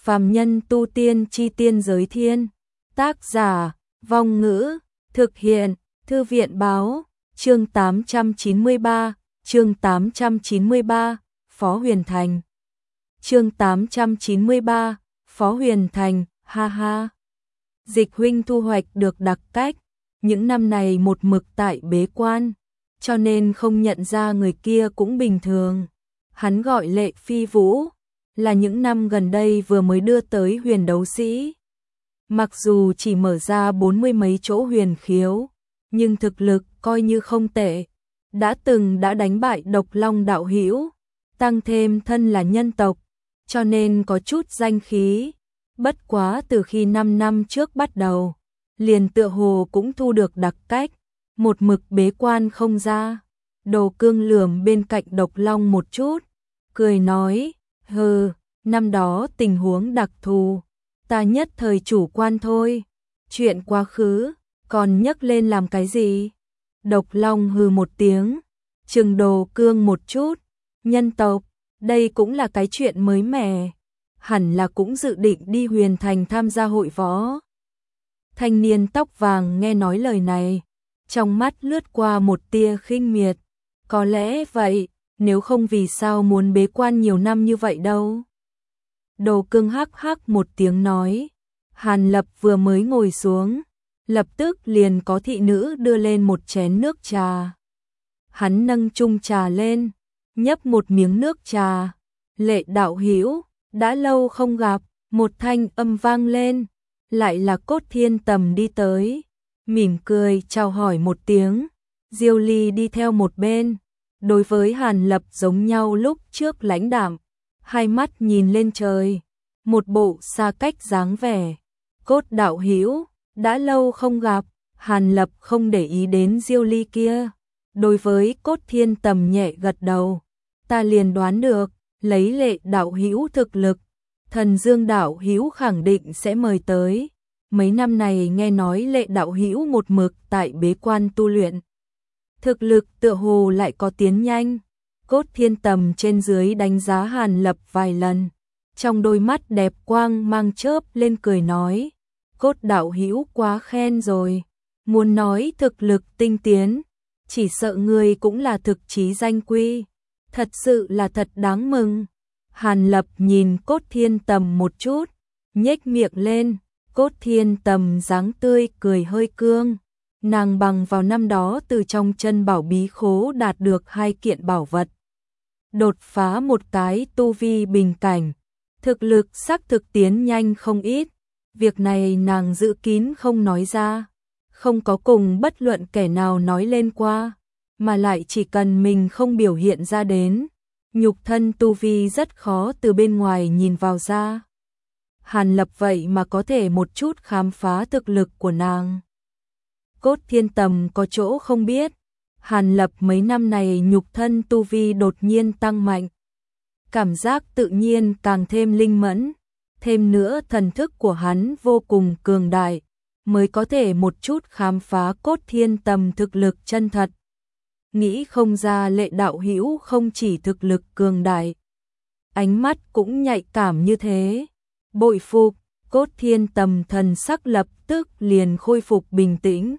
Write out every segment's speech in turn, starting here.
Phàm nhân tu tiên chi tiên giới thiên. Tác giả, Vong Ngữ, thực hiện, Thư viện Báo, chương 893, chương 893, Phó Huyền Thành. Chương 893, Phó Huyền Thành, ha ha. Dịch huynh thu hoạch được đặc cách, những năm này một mực tại bế quan, cho nên không nhận ra người kia cũng bình thường. Hắn gọi Lệ Phi Vũ, là những năm gần đây vừa mới đưa tới huyền đấu sĩ. Mặc dù chỉ mở ra 40 mấy chỗ huyền khiếu, nhưng thực lực coi như không tệ. Đã đánh bại Độc Long đạo hữu, tăng thêm thân là nhân tộc, cho nên có chút danh khí. Bất quá từ khi 5 năm trước bắt đầu, liền tựa hồ cũng thu được đặc cách, một mực bế quan không ra. Đồ Cương lườm bên cạnh Độc Long một chút, cười nói, hừ, năm đó tình huống đặc thù, ta nhất thời chủ quan thôi, chuyện quá khứ, còn nhắc lên làm cái gì? Độc Long hừ một tiếng, trừng Đồ Cương một chút, nhân tộc, đây cũng là cái chuyện mới mẻ, hẳn là cũng dự định đi Huyền Thành tham gia hội võ. Thanh niên tóc vàng nghe nói lời này, trong mắt lướt qua một tia khinh miệt, có lẽ vậy, nếu không vì sao muốn bế quan nhiều năm như vậy đâu. Đồ Cương hắc hắc một tiếng nói, Hàn Lập vừa mới ngồi xuống, lập tức liền có thị nữ đưa lên một chén nước trà. Hắn nâng chung trà lên, nhấp một miếng nước trà, Lệ đạo hữu, đã lâu không gặp, một thanh âm vang lên, lại là Cốt Thiên Tầm đi tới, mỉm cười chào hỏi một tiếng, Diêu Ly đi theo một bên, đối với Hàn Lập giống nhau lúc trước lãnh đạm, hai mắt nhìn lên trời, một bộ xa cách dáng vẻ. Cốt đạo hữu, đã lâu không gặp, Hàn Lập không để ý đến Diêu Ly kia, đối với Cốt Thiên Tầm nhẹ gật đầu, ta liền đoán được, lấy Lệ đạo hữu thực lực, Thần Dương đạo hữu khẳng định sẽ mời tới. Mấy năm này nghe nói Lệ đạo hữu một mực tại bế quan tu luyện, thực lực tựa hồ lại có tiến nhanh. Cốt Thiên Tầm trên dưới đánh giá Hàn Lập vài lần, trong đôi mắt đẹp quang mang chớp lên cười nói, Cốt đạo hữu quá khen rồi, muốn nói thực lực tinh tiến, chỉ sợ ngươi cũng là thực chí danh quy, thật sự là thật đáng mừng. Hàn Lập nhìn Cốt Thiên Tầm một chút, nhếch miệng lên, Cốt Thiên Tầm dáng tươi cười hơi cương, nàng bằng vào năm đó từ trong chân bảo bí khố đạt được 2 kiện bảo vật, đột phá một cái tu vi bình cảnh, thực lực xác thực tiến nhanh không ít, việc này nàng giữ kín không nói ra, không có cùng bất luận kẻ nào nói lên qua, mà lại chỉ cần mình không biểu hiện ra đến, nhục thân tu vi rất khó từ bên ngoài nhìn vào ra. Hàn Lập vậy mà có thể một chút khám phá thực lực của nàng. Cốt Thiên Tầm có chỗ không biết, Hàn Lập mấy năm này nhục thân tu vi đột nhiên tăng mạnh, cảm giác tự nhiên càng thêm linh mẫn, thêm nữa thần thức của hắn vô cùng cường đại, mới có thể một chút khám phá Cốt Thiên Tầm thực lực chân thật. Nghĩ không ra Lệ đạo hữu không chỉ thực lực cường đại, ánh mắt cũng nhạy cảm như thế. Bội phục, Cốt Thiên Tầm thần sắc lập tức liền khôi phục bình tĩnh.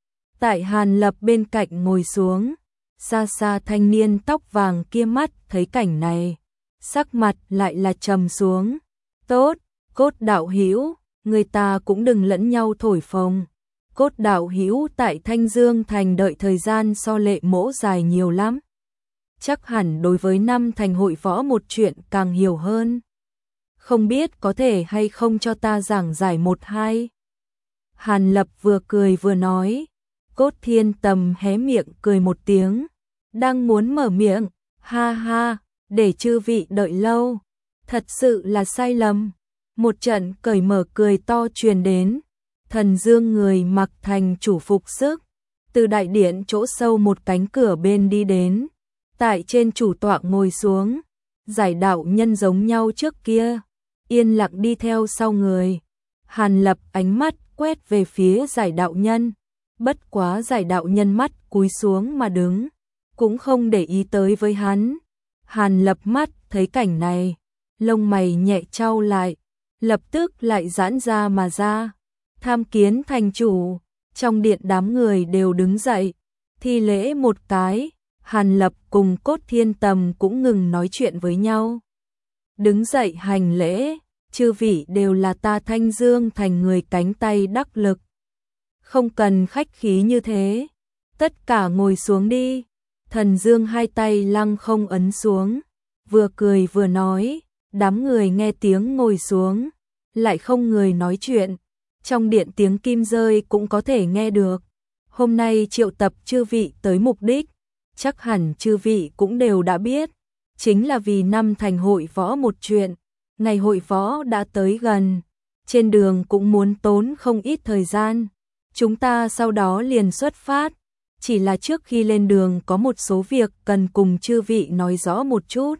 Tại Hàn Lập bên cạnh ngồi xuống, xa xa thanh niên tóc vàng kia mắt thấy cảnh này, sắc mặt lại là trầm xuống. Tốt, Cốt đạo hữu, người ta cũng đừng lẫn nhau thổi phồng. Cốt đạo hữu tại Thanh Dương Thành đợi thời gian so Lệ mỗ dài nhiều lắm. Chắc hẳn đối với năm thành hội võ một chuyện càng hiểu hơn. Không biết có thể hay không cho ta giảng giải một hai. Hàn Lập vừa cười vừa nói. Cốt Thiên Tầm hé miệng cười một tiếng, đang muốn mở miệng, ha ha, để chư vị đợi lâu, thật sự là sai lầm. Một trận cởi mở cười to truyền đến, Thần Dương người mặc thành chủ phục sức, từ đại điện chỗ sâu một cánh cửa bên đi đến, tại trên chủ tọa ngồi xuống, Giải đạo nhân giống nhau trước kia, yên lặng đi theo sau người. Hàn Lập ánh mắt quét về phía Giải đạo nhân, bất quá Giải đạo nhân mắt cúi xuống mà đứng, cũng không để ý tới với hắn. Hàn Lập mắt thấy cảnh này, lông mày nhẹ chau lại, lập tức lại giãn ra mà ra. Tham kiến thành chủ, trong điện đám người đều đứng dậy, thi lễ một cái, Hàn Lập cùng Cốt Thiên Tầm cũng ngừng nói chuyện với nhau. Đứng dậy hành lễ, chư vị đều là ta Thanh Dương Thành người cánh tay đắc lực. Không cần khách khí như thế, tất cả ngồi xuống đi. Thần Dương hai tay lăng không ấn xuống, vừa cười vừa nói, đám người nghe tiếng ngồi xuống, lại không người nói chuyện. Trong điện tiếng kim rơi cũng có thể nghe được. Hôm nay triệu tập chư vị tới mục đích, chắc hẳn chư vị cũng đều đã biết, chính là vì năm thành hội võ một chuyện. Ngày hội võ đã tới gần, trên đường cũng muốn tốn không ít thời gian. Chúng ta sau đó liền xuất phát, chỉ là trước khi lên đường có một số việc cần cùng chư vị nói rõ một chút.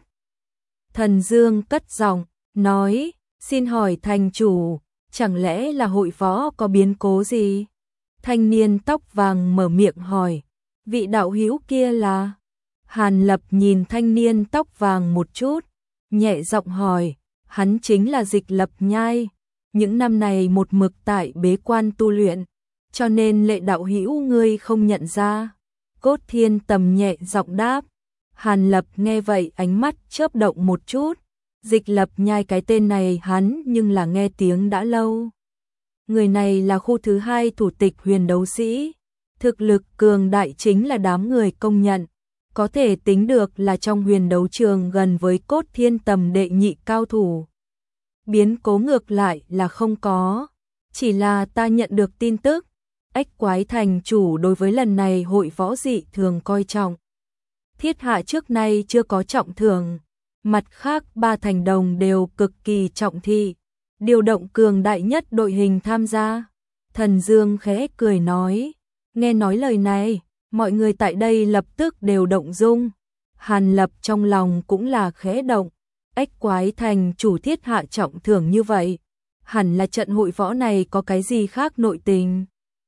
Thần Dương cất giọng, nói, xin hỏi thành chủ, chẳng lẽ là hội võ có biến cố gì? Thanh niên tóc vàng mở miệng hỏi, vị đạo hữu kia là? Hàn Lập nhìn thanh niên tóc vàng một chút, nhẹ giọng hỏi, hắn chính là Dịch Lập Nhai, những năm này một mực tại bế quan tu luyện, cho nên Lệ đạo hữu ngươi không nhận ra. Cốt Thiên Tầm nhẹ giọng đáp. Hàn Lập nghe vậy ánh mắt chớp động một chút, Dịch Lập Nhai cái tên này hắn nhưng là nghe tiếng đã lâu. Người này là khu thứ 2 thủ tịch huyền đấu sĩ, thực lực cường đại chính là đám người công nhận, có thể tính được là trong huyền đấu trường gần với Cốt Thiên Tầm đệ nhị cao thủ. Biến cố ngược lại là không có, chỉ là ta nhận được tin tức, Ách Quái thành chủ đối với lần này hội võ dị thường coi trọng. Thiết hạ trước nay chưa có trọng thưởng, mặt khác ba thành đồng đều cực kỳ trọng thị, điều động cường đại nhất đội hình tham gia. Thần Dương khẽ cười nói, nghe nói lời này, mọi người tại đây lập tức đều động dung. Hàn Lập trong lòng cũng là khẽ động, Ách Quái thành chủ thiết hạ trọng thưởng như vậy, hẳn là trận hội võ này có cái gì khác nội tình.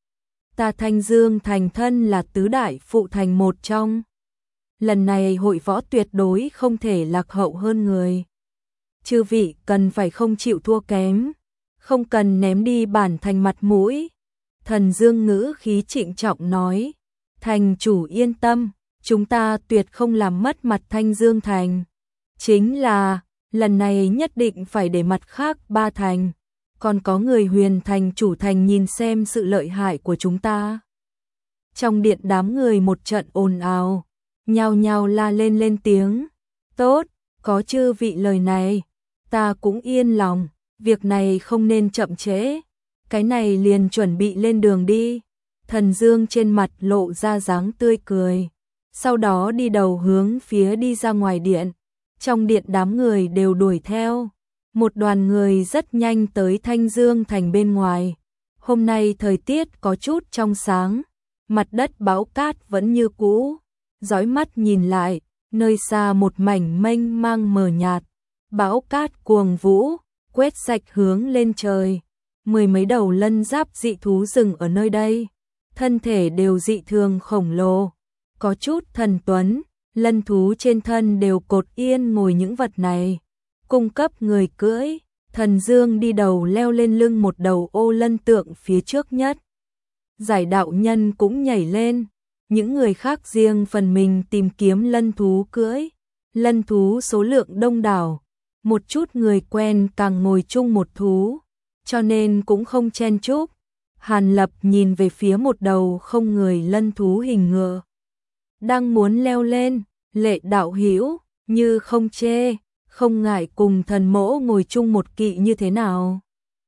Ta Thanh Dương thành thân là tứ đại phụ thành một trong. Lần này hội võ tuyệt đối không thể lạc hậu hơn người. Chư vị cần phải không chịu thua kém, không cần ném đi bản thành mặt mũi. Thần Dương ngữ khí trịnh trọng nói, thành chủ yên tâm, chúng ta tuyệt không làm mất mặt Thanh Dương thành. Chính là, lần này nhất định phải để mặt khác ba thành, còn có người huyền thành chủ thành nhìn xem sự lợi hại của chúng ta. Trong điện đám người một trận ồn ào, nhao nhao la lên tiếng. Tốt, có chư vị lời này, ta cũng yên lòng, việc này không nên chậm trễ, cái này liền chuẩn bị lên đường đi. Thần Dương trên mặt lộ ra dáng tươi cười, sau đó đi đầu hướng phía đi ra ngoài điện. Trong điện đám người đều đuổi theo, một đoàn người rất nhanh tới Thanh Dương thành bên ngoài. Hôm nay thời tiết có chút trong sáng, mặt đất bão cát vẫn như cũ. Dõi mắt nhìn lại, nơi xa một mảnh mênh mang mờ nhạt, bão cát cuồng vũ, quét sạch hướng lên trời. Mười mấy đầu lân giáp dị thú rừng ở nơi đây, thân thể đều dị thường khổng lồ, có chút thần tuấn, lân thú trên thân đều cột yên ngồi những vật này, cung cấp người cưỡi. Thần Dương đi đầu leo lên lưng một đầu ô lân tượng phía trước nhất. Giải đạo nhân cũng nhảy lên. Những người khác riêng phần mình tìm kiếm lân thú cưỡi. Lân thú số lượng đông đảo, một chút người quen càng ngồi chung một thú, cho nên cũng không chen chúc. Hàn Lập nhìn về phía một đầu không người lân thú hình ngựa, đang muốn leo lên. Lệ đạo hữu, như không chê, không ngại cùng thần mỗ ngồi chung một kỵ như thế nào?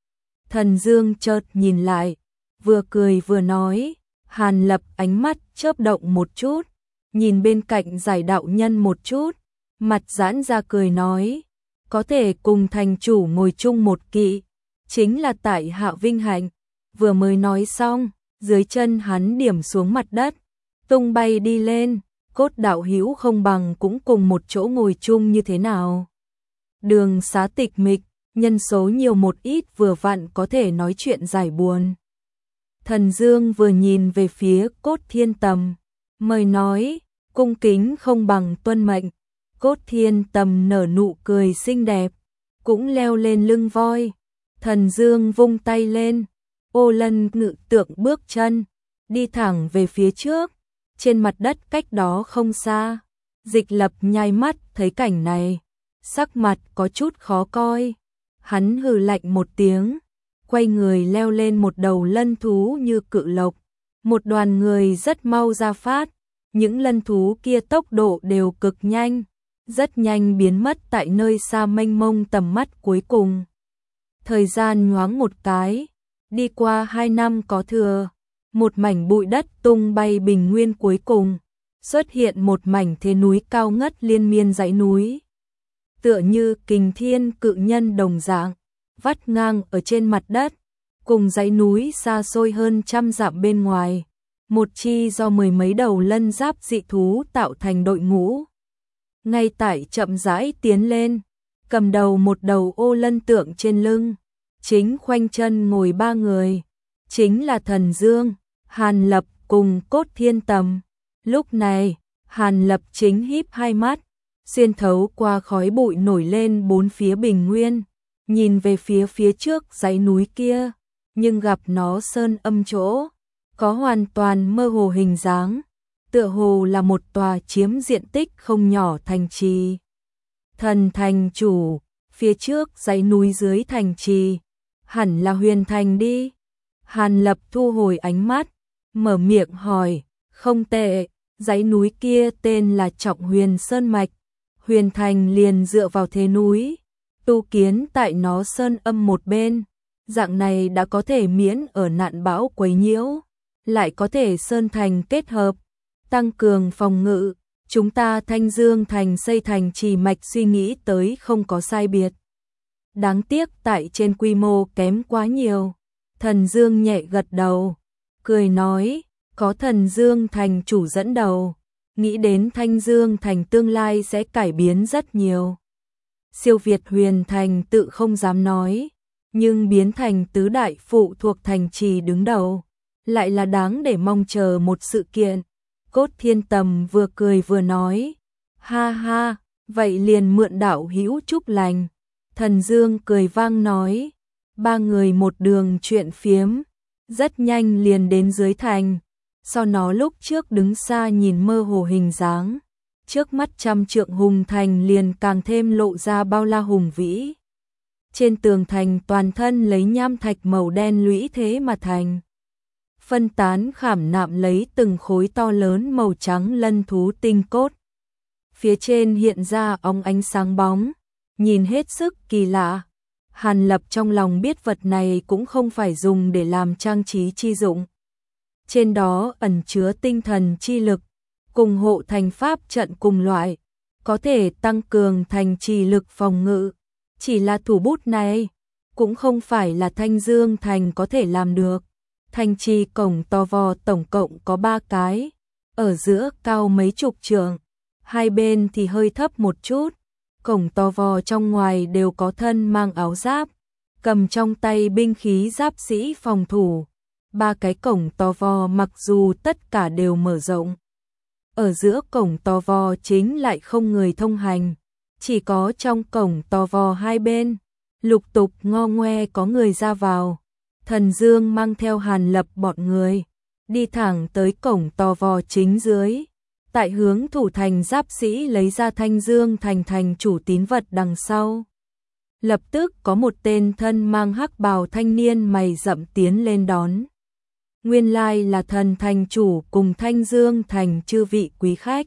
Thần Dương chợt nhìn lại, vừa cười vừa nói. Hàn Lập ánh mắt chớp động một chút, nhìn bên cạnh giải đạo nhân một chút, mặt giãn ra cười nói, có thể cùng thành chủ ngồi chung một kỵ, chính là tại hạ vinh hạnh. Vừa mới nói xong, dưới chân hắn điểm xuống mặt đất, tung bay đi lên. Cốt đạo hữu không bằng cũng cùng một chỗ ngồi chung như thế nào? Đường xá tịch mịch, nhân số nhiều một ít vừa vặn có thể nói chuyện giải buồn. Thần Dương vừa nhìn về phía Cốt Thiên Tầm, mời nói, cung kính không bằng tuân mệnh. Cốt Thiên Tầm nở nụ cười xinh đẹp, cũng leo lên lưng voi, Thần Dương vung tay lên, Ô Lân ngự tượng bước chân, đi thẳng về phía trước, trên mặt đất cách đó không xa. Dịch Lập nháy mắt thấy cảnh này, sắc mặt có chút khó coi. Hắn hừ lạnh một tiếng, quay người leo lên một đầu lân thú như cự lộc. Một đoàn người rất mau ra phát, những lân thú kia tốc độ đều cực nhanh, rất nhanh biến mất tại nơi xa mênh mông tầm mắt cuối cùng. Thời gian nhoáng một cái, đi qua 2 năm có thừa, một mảnh bụi đất tung bay bình nguyên cuối cùng, xuất hiện một mảnh thế núi cao ngất liên miên dãy núi. Tựa như kình thiên cự nhân đồng dạng, vắt ngang ở trên mặt đất, cùng dãy núi xa xôi hơn trăm dặm bên ngoài. Một chi do 10 mấy đầu lân giáp dị thú tạo thành đội ngũ. Ngay tại chậm rãi tiến lên, cầm đầu một đầu ô lân tượng trên lưng, chính khoanh chân ngồi 3 người, chính là Thần Dương, Hàn Lập cùng Cốt Thiên Tầm. Lúc này, Hàn Lập chính híp hai mắt, xuyên thấu qua khói bụi nổi lên bốn phía bình nguyên, nhìn về phía trước dãy núi kia, nhưng gặp nó sơn âm chỗ, có hoàn toàn mơ hồ hình dáng, tựa hồ là một tòa chiếm diện tích không nhỏ thành trì. Thần thành chủ, phía trước dãy núi dưới thành trì, hẳn là Huyền Thành đi. Hàn Lập thu hồi ánh mắt, mở miệng hỏi, không tệ, dãy núi kia tên là Trọng Huyền Sơn Mạch, Huyền Thành liền dựa vào thế núi, tu kiến tại nó sơn âm một bên, dạng này đã có thể miễn ở nạn bão quấy nhiễu, lại có thể sơn thành kết hợp, tăng cường phòng ngự, chúng ta Thanh Dương thành xây thành trì mạch suy nghĩ tới không có sai biệt. Đáng tiếc tại trên quy mô kém quá nhiều. Thần Dương nhẹ gật đầu, cười nói, có Thần Dương thành chủ dẫn đầu, nghĩ đến Thanh Dương thành tương lai sẽ cải biến rất nhiều. Siêu việt Huyền Thành tự không dám nói, nhưng biến thành tứ đại phụ thuộc thành trì đứng đầu, lại là đáng để mong chờ một sự kiện. Cốt Thiên Tầm vừa cười vừa nói, ha ha, vậy liền mượn đạo hữu chúc lành. Thần Dương cười vang nói, 3 người một đường chuyện phiếm, rất nhanh liền đến dưới thành. Sau nó lúc trước đứng xa nhìn mơ hồ hình dáng, trước mắt trăm trượng hùng thành liền càng thêm lộ ra bao la hùng vĩ. Trên tường thành toàn thân lấy nham thạch màu đen lũy thế mà thành, phân tán khảm nạm lấy từng khối to lớn màu trắng lân thú tinh cốt. Phía trên hiện ra óng ánh sáng bóng, nhìn hết sức kỳ lạ. Hàn Lập trong lòng biết vật này cũng không phải dùng để làm trang trí chi dụng. Trên đó ẩn chứa tinh thần chi lực, cùng hộ thành pháp trận cùng loại, có thể tăng cường thành trì lực phòng ngự. Chỉ là thủ bút này, cũng không phải là Thanh Dương thành có thể làm được. Thành trì cổng to vò tổng cộng có 3 cái, ở giữa cao mấy chục trượng, hai bên thì hơi thấp một chút. Cổng to vò trong ngoài đều có thân mang áo giáp, cầm trong tay binh khí giáp sĩ phòng thủ. 3 cái cổng to vò mặc dù tất cả đều mở rộng, ở giữa cổng to vò chính lại không người thông hành, chỉ có trong cổng to vò hai bên, lục tục ngo ngoe có người ra vào. Thần Dương mang theo Hàn Lập bọn người, đi thẳng tới cổng to vò chính dưới. Tại hướng thủ thành giáp sĩ lấy ra Thanh Dương thành thành chủ tín vật đằng sau. Lập tức có một tên thân mang hắc bào thanh niên mày rậm tiến lên đón. Nguyên lai là thần thành chủ cùng Thanh Dương thành chư vị quý khách.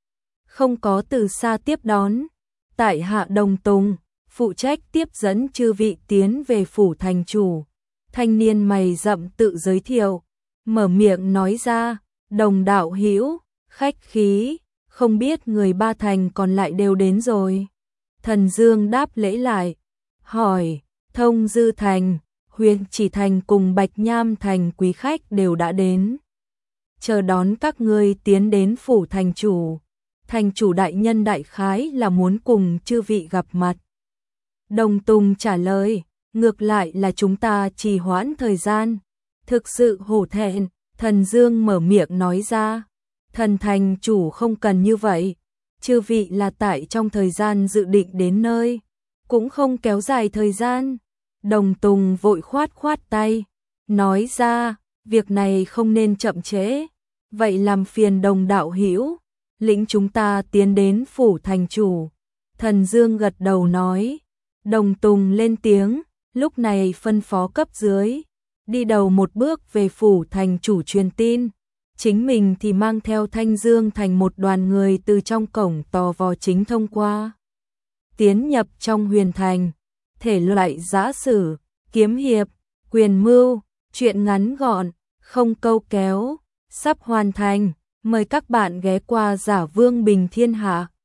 Không có từ xa tiếp đón, tại hạ Đồng Tùng, phụ trách tiếp dẫn chư vị tiến về phủ thành chủ. Thanh niên mày rậm tự giới thiệu, mở miệng nói ra, Đồng đạo hữu, khách khí, không biết người Ba thành còn lại đều đến rồi. Thần Dương đáp lễ lại, hỏi, Thông Dư thành, Huyền Chỉ thành cùng Bạch Nham thành quý khách đều đã đến, chờ đón các ngươi tiến đến phủ thành chủ. Thành chủ đại nhân đại khái là muốn cùng chư vị gặp mặt. Đồng Tùng trả lời, ngược lại là chúng ta trì hoãn thời gian, thực sự hổ thẹn. Thần Dương mở miệng nói ra, thần thành chủ không cần như vậy, chư vị là tại trong thời gian dự định đến nơi, cũng không kéo dài thời gian. Đồng Tùng vội khoát khoát tay, nói ra, việc này không nên chậm trễ, vậy làm phiền Đồng đạo hữu, lĩnh chúng ta tiến đến phủ thành chủ. Thần Dương gật đầu nói, Đồng Tùng lên tiếng, lúc này phân phó cấp dưới, đi đầu một bước về phủ thành chủ truyền tin, chính mình thì mang theo Thanh Dương thành một đoàn người từ trong cổng tò vò chính thông qua. Tiến nhập trong huyền thành, thể loại giã sử, kiếm hiệp, quyền mưu, truyện ngắn gọn, không câu kéo, sắp hoàn thành, mời các bạn ghé qua Giả Vương Bình Thiên Hạ.